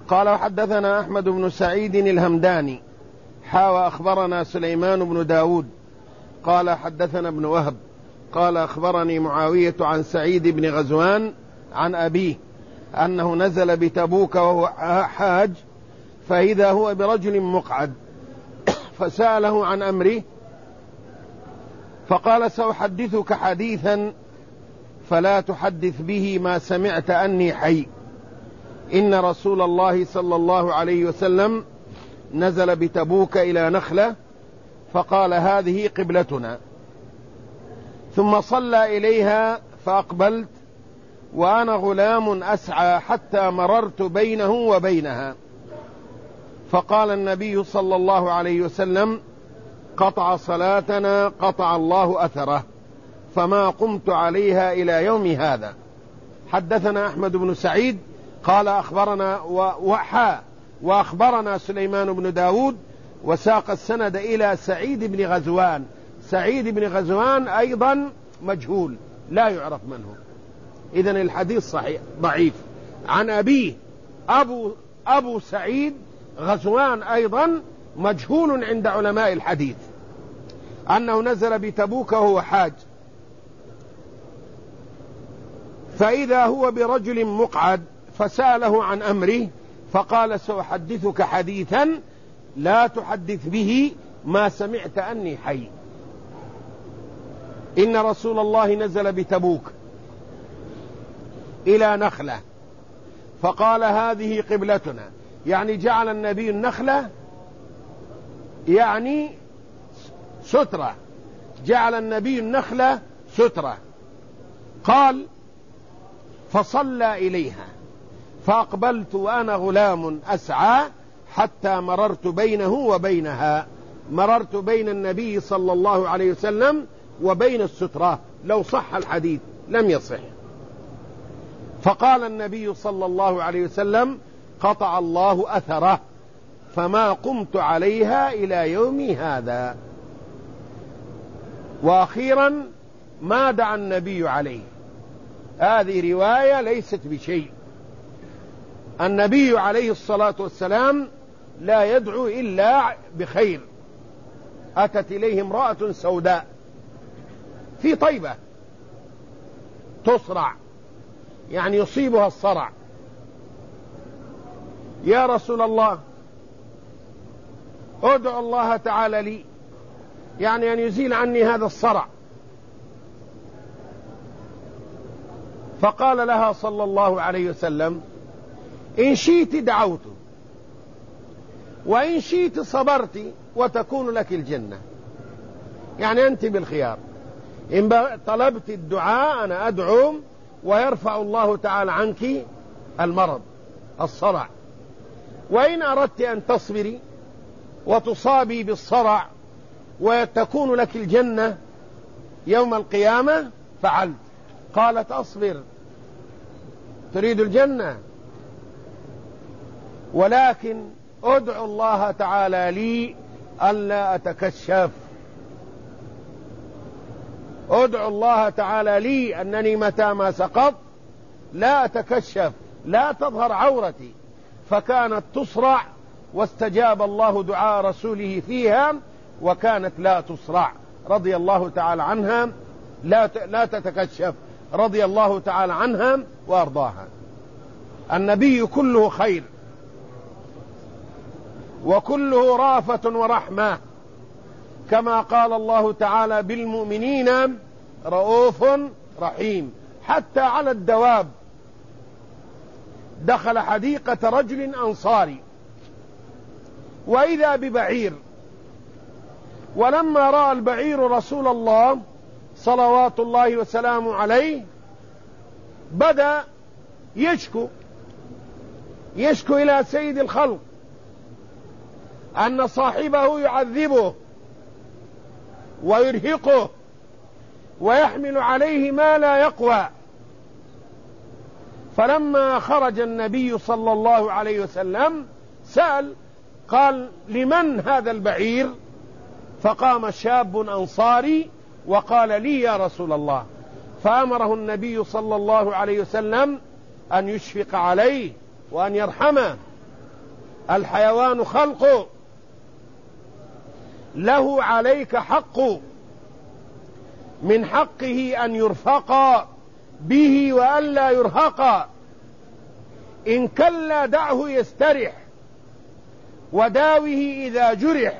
قال وحدثنا أحمد بن سعيد الهمداني وأخبرنا سليمان بن داود قال حدثنا ابن وهب قال أخبرني معاوية عن سعيد بن غزوان عن أبيه أنه نزل بتبوك وهو حاج، فإذا هو برجل مقعد فسأله عن أمره فقال سأحدثك حديثا فلا تحدث به ما سمعت أني حي. إن رسول الله صلى الله عليه وسلم نزل بتبوك إلى نخلة فقال هذه قبلتنا، ثم صلى إليها فأقبلت وأنا غلام أسعى حتى مررت بينه وبينها، فقال النبي صلى الله عليه وسلم قطع صلاتنا قطع الله أثره، فما قمت عليها إلى يوم هذا. حدثنا أحمد بن سعيد قال أخبرنا وأخبرنا سليمان بن داود وساق السند إلى سعيد بن غزوان. سعيد بن غزوان أيضا مجهول لا يعرف من هو، إذن الحديث صحيح ضعيف. عن أبيه أبو سعيد غزوان أيضا مجهول عند علماء الحديث، أنه نزل بتبوك وهو حاج، فإذا هو برجل مقعد فسأله عن أمره فقال سأحدثك حديثا لا تحدث به ما سمعت أني حي. إن رسول الله نزل بتبوك إلى نخلة فقال هذه قبلتنا، يعني جعل النبي النخلة يعني سترة، جعل النبي النخلة سترة. قال فصلى إليها فأقبلت وأنا غلام أسعى حتى مررت بينه وبينها، مررت بين النبي صلى الله عليه وسلم وبين السترة. لو صح الحديث لم يصح. فقال النبي صلى الله عليه وسلم قطع الله أثره، فما قمت عليها إلى يومي هذا. وأخيرا ما دعا النبي عليه، هذه رواية ليست بشيء. النبي عليه الصلاة والسلام لا يدعو إلا بخير. أتت إليه امرأة سوداء في طيبة تصرع، يعني يصيبها الصرع، يا رسول الله ادعو الله تعالى لي، يعني أن يزيل عني هذا الصرع. فقال لها صلى الله عليه وسلم إن شئت دعوت وإن شئت صبرت وتكون لك الجنة، يعني أنت بالخيار، إن طلبت الدعاء أنا أدعو ويرفع الله تعالى عنك المرض الصرع، وإن أردت أن تصبري وتصابي بالصرع وتكون لك الجنة يوم القيامة فعلت. قالت أصبر، تريد الجنة، ولكن ادعو الله تعالى لي ألا أتكشف، ادعو الله تعالى لي أنني متى ما سقط لا أتكشف، لا تظهر عورتي. فكانت تصرع واستجاب الله دعاء رسوله فيها، وكانت لا تصرع رضي الله تعالى عنها، لا تتكشف رضي الله تعالى عنها وأرضاها. النبي كله خير وكله رافة ورحمة، كما قال الله تعالى بالمؤمنين رؤوف رحيم. حتى على الدواب دخل حديقة رجل أنصاري وإذا ببعير، ولما رأى البعير رسول الله صلوات الله وسلامه عليه بدأ يشكو إلى سيد الخلق أن صاحبه يعذبه ويرهقه ويحمل عليه ما لا يقوى. فلما خرج النبي صلى الله عليه وسلم سأل، قال لمن هذا البعير؟ فقام شاب أنصاري وقال لي يا رسول الله. فأمره النبي صلى الله عليه وسلم أن يشفق عليه وأن يرحمه الحيوان خلق، له عليك حق، من حقه أن يرفق به وألا يرهق، إن كلا دعه يسترح، وداوه إذا جرح،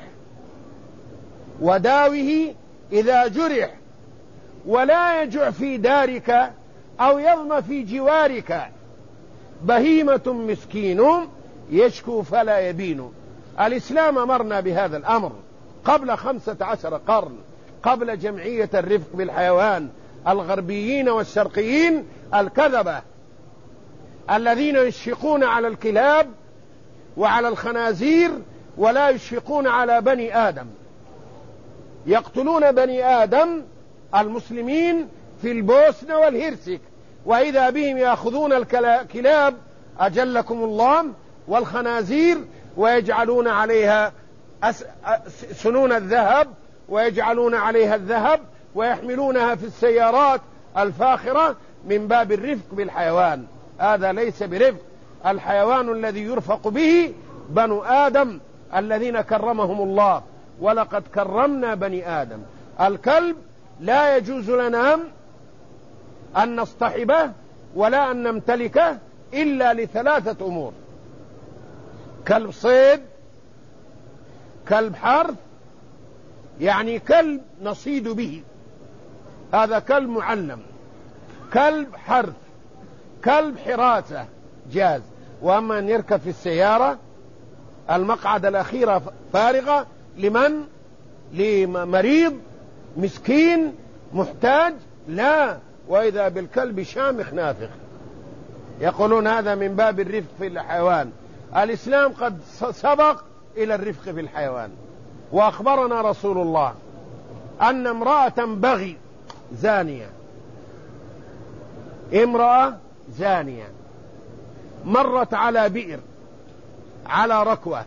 وداوه إذا جرح، ولا يجع في دارك أو يظم في جوارك، بهيمة مسكين يشكو فلا يبين. الإسلام أمرنا بهذا الأمر قبل 15 قرن، قبل جمعية الرفق بالحيوان الغربيين والشرقيين الكذبة الذين يشفقون على الكلاب وعلى الخنازير ولا يشفقون على بني آدم، يقتلون بني آدم المسلمين في البوسنة والهرسك، وإذا بهم يأخذون الكلاب أجلكم الله والخنازير ويجعلون عليها سنون الذهب، ويجعلون عليها الذهب ويحملونها في السيارات الفاخرة من باب الرفق بالحيوان. هذا ليس برفق. الحيوان الذي يرفق به بنو آدم الذين كرمهم الله، ولقد كرمنا بني آدم. الكلب لا يجوز لنا أن نصطحبه ولا أن نمتلكه إلا لثلاثة أمور: كلب صيد، كلب حرث، يعني كلب نصيد به، هذا كلب معلم، كلب حرث، كلب حراسة جاز. وأما أن يركب في السيارة المقعد الأخيرة فارغة لمن؟ لمريض مسكين محتاج؟ لا. وإذا بالكلب شامخ نافخ. يقولون هذا من باب الرفق في الحيوان. الإسلام قد سبق إلى الرفق في الحيوان. وأخبرنا رسول الله أن امرأة بغي زانية، امرأة زانية مرت على بئر على ركوة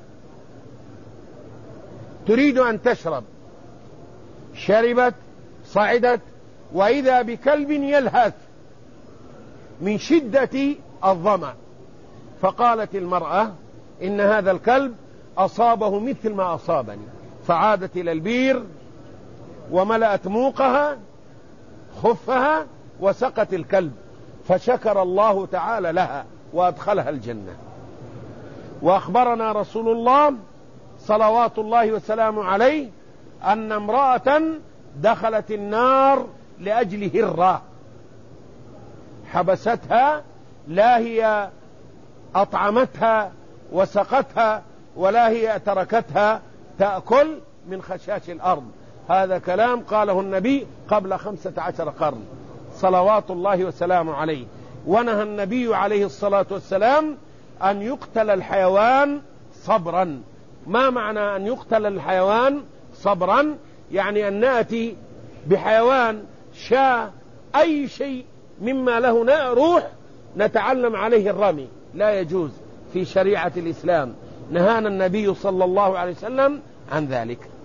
تريد أن تشرب، شربت صعدت وإذا بكلب يلهث من شدة الظمأ، فقالت المرأة إن هذا الكلب أصابه مثل ما أصابني، فعادت إلى البير وملأت موقها خفها وسقت الكلب، فشكر الله تعالى لها وأدخلها الجنة. وأخبرنا رسول الله صلوات الله وسلامه عليه أن امرأة دخلت النار لأجل هرة حبستها، لا هي أطعمتها وسقتها ولا هي تركتها تأكل من خشاش الأرض. هذا كلام قاله النبي قبل 15 قرن صلوات الله وسلامه عليه. ونهى النبي عليه الصلاة والسلام أن يقتل الحيوان صبرا. ما معنى أن يقتل الحيوان صبرا؟ يعني أن نأتي بحيوان شاة أي شيء مما له روح نتعلم عليه الرمي، لا يجوز في شريعة الإسلام، نهانا النبي صلى الله عليه وسلم عن ذلك.